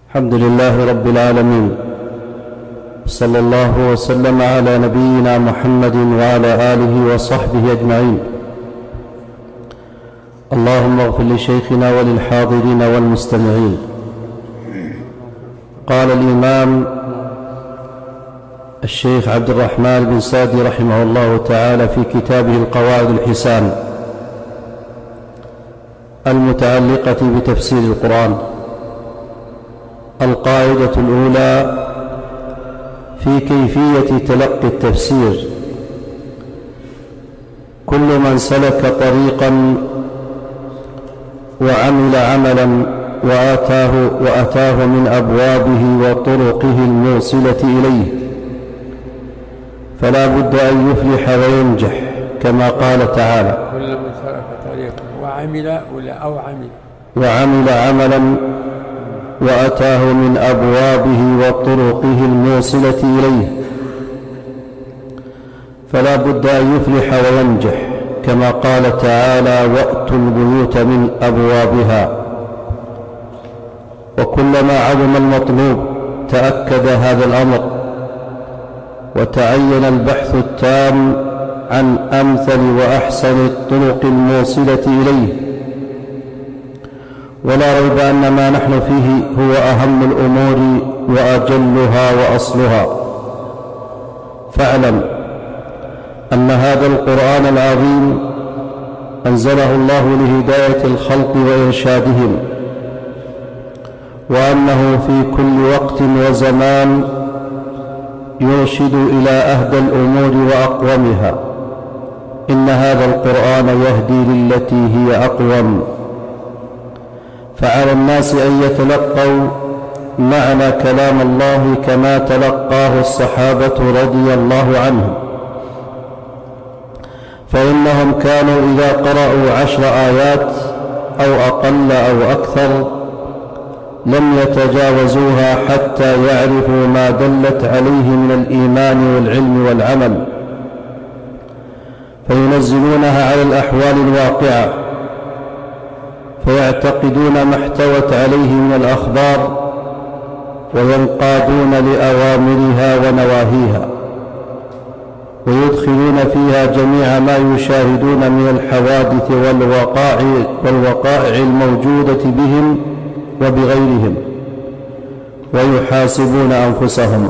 الحمد لله رب العالمين، صلى الله وسلم على نبينا محمد وعلى آله وصحبه أجمعين. اللهم اغفر لشيخنا وللحاضرين والمستمعين. قال الإمام الشيخ عبد الرحمن بن سعدي رحمه الله تعالى في كتابه القواعد الحسان المتعلقة بتفسير القرآن: القاعدة الأولى في كيفية تلقي التفسير: كل من سلك طريقا وعمل عملا وأتاه من أبوابه وطرقه الموصلة إليه فلا بد أن يفلح وينجح، كما قال تعالى: كل من سلك طريقا وعمل عملا وأتاه من أبوابه وطرقه الموصلة إليه فلا بد أن يفلح وينجح، كما قال تعالى: وأتوا البيوت من أبوابها. وكلما عظم المطلوب تأكد هذا الأمر، وتعين البحث التام عن أمثل وأحسن الطرق الموصلة إليه. ولا ريب أن ما نحن فيه هو أهم الأمور وأجلها وأصلها. فاعلم أن هذا القرآن العظيم أنزله الله لهداية الخلق وإرشادهم، وأنه في كل وقت وزمان يرشد إلى أهدى الأمور وأقومها. إن هذا القرآن يهدي للتي هي أقوم. فعلى الناس أن يتلقوا معنى كلام الله كما تلقاه الصحابة رضي الله عنهم، فإنهم كانوا إذا قرأوا 10 آيات أو أقل أو أكثر لم يتجاوزوها حتى يعرفوا ما دلت عليه من الإيمان والعلم والعمل، فينزلونها على الأحوال الواقعة، فيعتقدون ما احتوت عليه من الأخبار وينقادون لأوامرها ونواهيها، ويدخلون فيها جميع ما يشاهدون من الحوادث والوقائع الموجودة بهم وبغيرهم، ويحاسبون أنفسهم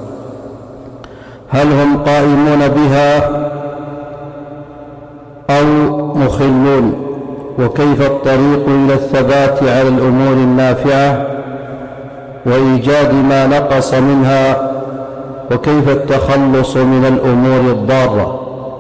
هل هم قائمون بها أو مخلون، وكيف الطريق إلى الثبات على الأمور النافعة وإيجاد ما نقص منها، وكيف التخلص من الأمور الضارة،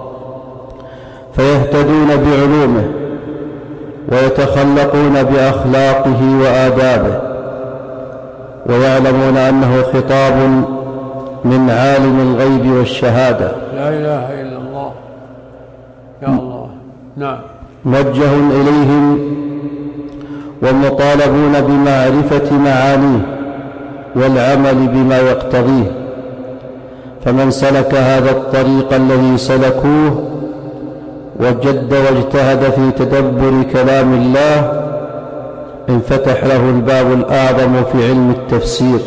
فيهتدون بعلومه ويتخلقون بأخلاقه وآدابه، ويعلمون أنه خطاب من عالم الغيب والشهادة لا إله إلا الله. يا الله. نعم. موجه إليهم ومطالبون بمعرفة معانيه والعمل بما يقتضيه. فمن سلك هذا الطريق الذي سلكوه وجد واجتهد في تدبر كلام الله انفتح له الباب الأعظم في علم التفسير،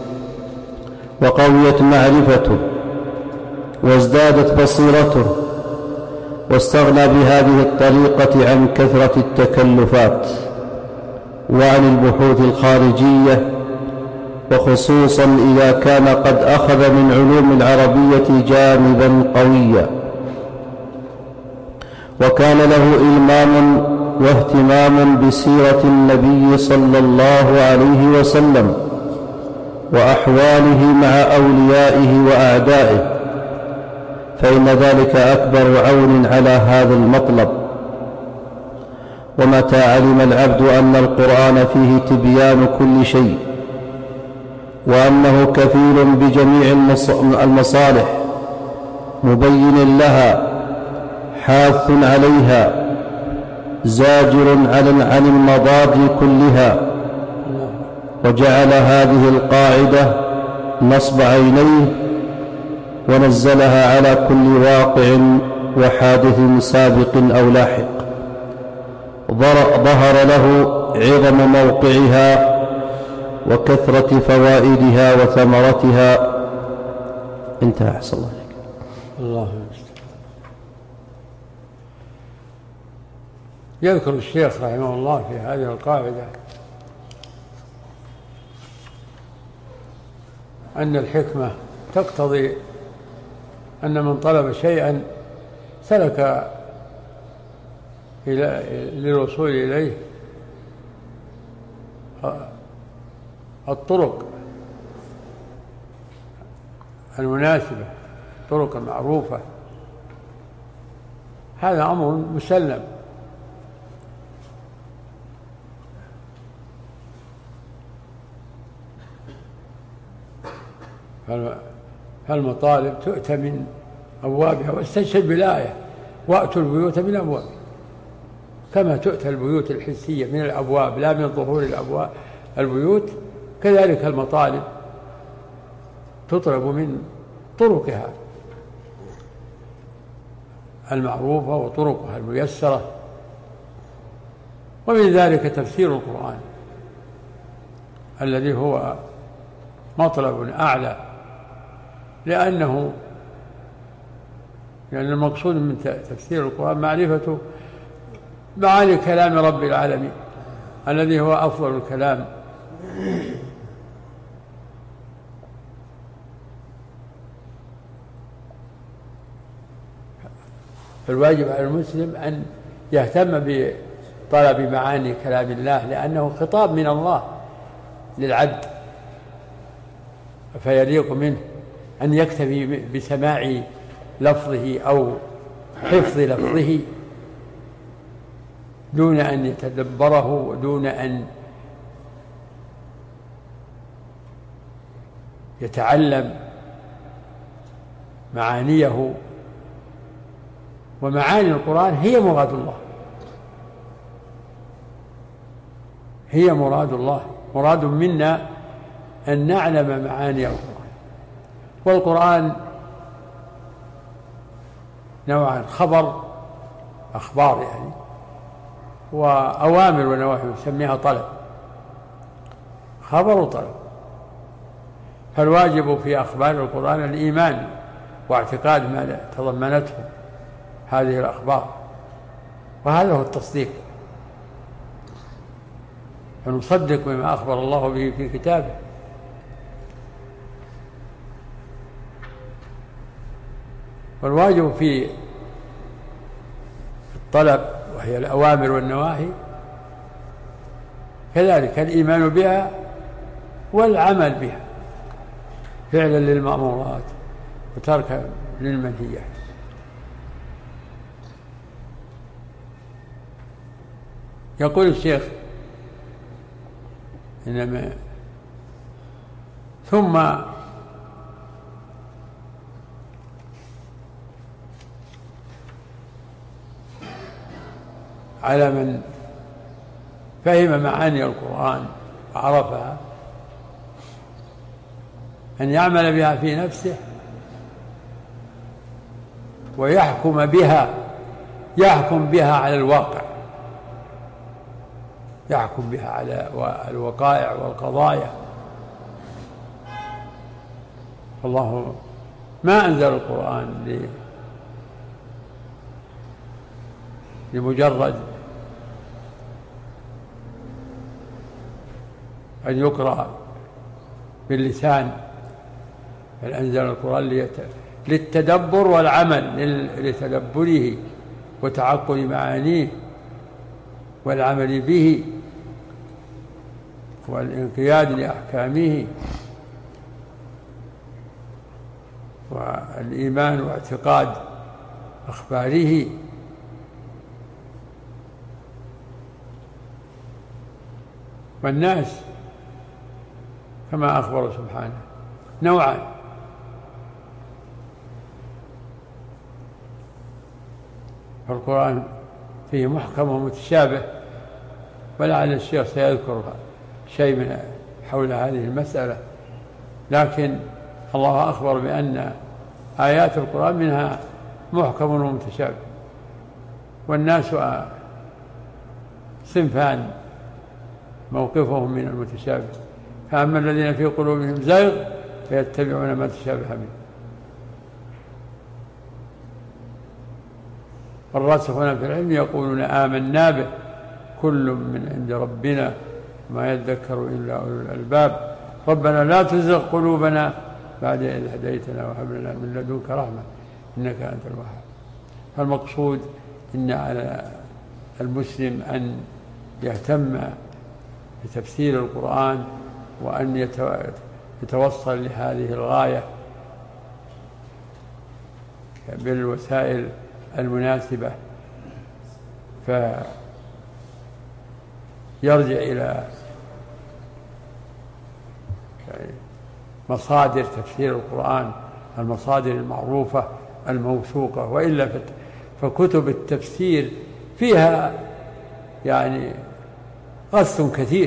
وقويت معرفته وازدادت بصيرته، واستغنى بهذه الطريقة عن كثرة التكلفات وعن البحوث الخارجية، وخصوصا إذا كان قد أخذ من علوم العربية جانبا قويا، وكان له إلمام واهتمام بسيرة النبي صلى الله عليه وسلم وأحواله مع أوليائه وأعدائه، فإن ذلك أكبر عون على هذا المطلب. ومتى علم العبد أن القرآن فيه تبيان كل شيء، وأنه كفيل بجميع المصالح، مبين لها، حاث عليها، زاجر عن المضاد كلها، وجعل هذه القاعدة نصب عينيه ونزلها على كل واقع وحادث سابق أو لاحق، ظهر له عظم موقعها وكثرة فوائدها وثمرتها. انتهى. أحسن الله عليك. الله يستر. يذكر الشيخ رحمه الله في هذه القاعدة أن الحكمة تقتضي أن من طلب شيئا سلك للوصول إليه الطرق المناسبة، الطرق المعروفة. هذا أمر مسلم. فالمطالب تؤتى من أبوابها، واستشهد بالآية وأتوا البيوت من أبوابها، كما تؤتى البيوت الحسية من الأبواب لا من ظهور البيوت، كذلك المطالب تطلب من طرقها المعروفة وطرقها الميسرة. ومن ذلك تفسير القرآن الذي هو مطلب أعلى، لأن المقصود من تفسير القرآن معرفة معاني كلام رب العالمين الذي هو أفضل الكلام. فالواجب على المسلم أن يهتم بطلب معاني كلام الله، لأنه خطاب من الله للعبد، فيليق منه أن يكتفي بسماع لفظه أو حفظ لفظه دون أن يتدبره ودون أن يتعلم معانيه. ومعاني القرآن هي مراد الله، هي مراد الله، مراد منا أن نعلم معاني القرآن. والقرآن نوعان: أخبار يعني، وأوامر ونواهي، يسميها طلب، خبر وطلب. فالواجب في أخبار القرآن الإيمان واعتقاد ما تضمنته هذه الأخبار، وهذا هو التصديق، فنصدق بما أخبر الله به في كتابه. والواجب في الطلب وهي الأوامر والنواهي كذلك الإيمان بها والعمل بها، فعلا للمأمورات وتركا للمنهيات. يقول الشيخ: إنما ثم على من فهم معاني القرآن وعرفها أن يعمل بها في نفسه ويحكم بها على الواقع، يحكم بها على الوقائع والقضايا. الله ما أنزل القرآن لمجرد أن يقرأ باللسان، بل أنزل القرآن للتدبر والعمل، لتدبره وتعقل معانيه والعمل به والانقياد لأحكامه والإيمان واعتقاد أخباره. والناس كما أخبر سبحانه نوعان: فالقرآن فيه محكم ومتشابه، ولعل الشيخ سيذكر شيء من حول هذه المسألة، لكن الله أخبر بأن آيات القرآن منها محكم ومتشابه، والناس صنفان موقفهم من المتشابه، فأما الذين في قلوبهم زيغ فيتبعون ما تشابه منه. والراسخون في العلم يقولون آمنا به كل من عند ربنا ما يذكر إلا أولو الألباب ربنا لا تزغ قلوبنا بعد إذ هديتنا وهب لنا من لدنك رحمة إنك أنت الوهاب. فالمقصود إن على المسلم أن يهتم بتفسير القرآن وأن يتوصل لهذه الغاية بالوسائل المناسبة، فيرجع إلى مصادر تفسير القرآن، المصادر المعروفة الموثوقة، وإلا فكتب التفسير فيها يعني غث كثير،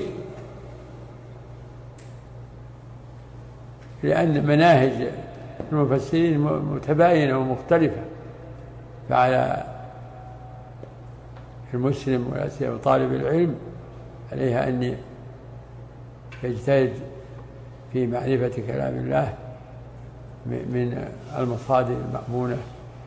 لأن مناهج المفسرين متباينة ومختلفة، فعلى المسلم ولا سيما طالب العلم عليه أن يجتهد في معرفة كلام الله من المصادر المأمونة.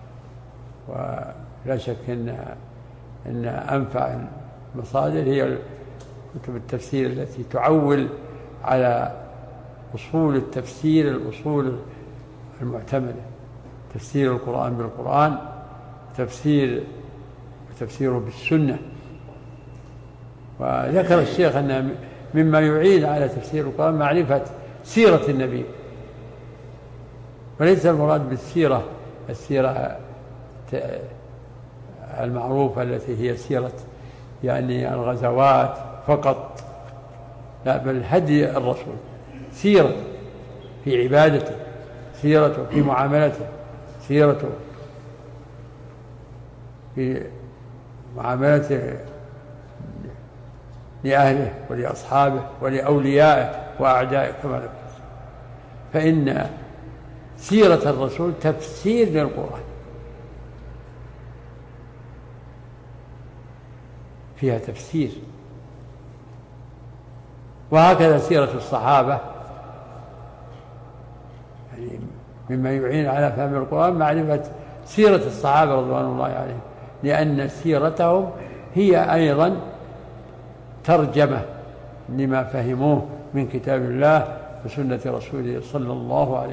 ولا شك أن أنفع المصادر هي كتب التفسير التي تعول على أصول التفسير، الأصول المعتمدة، تفسير القرآن بالقرآن، تفسيره بالسنة. وذكر الشيخ أن مما يعين على تفسير القرآن معرفة سيرة النبي، وليس المراد بالسيرة السيرة المعروفة التي هي سيرة يعني الغزوات فقط، لا، بل هدي الرسول، سيرة في عبادته، سيرته في معاملته، سيرته في معاملته لأهله ولأصحابه ولأوليائه وأعدائه كما ذكر. فإن سيرة الرسول تفسير للقرآن، فيها تفسير. وهكذا سيرة الصحابة، يعني مما يعين على فهم القرآن معرفة سيرة الصحابة رضوان الله عليهم، لأن سيرتهم هي أيضا ترجمة لما فهموه من كتاب الله وسنة رسوله صلى الله عليه وسلم.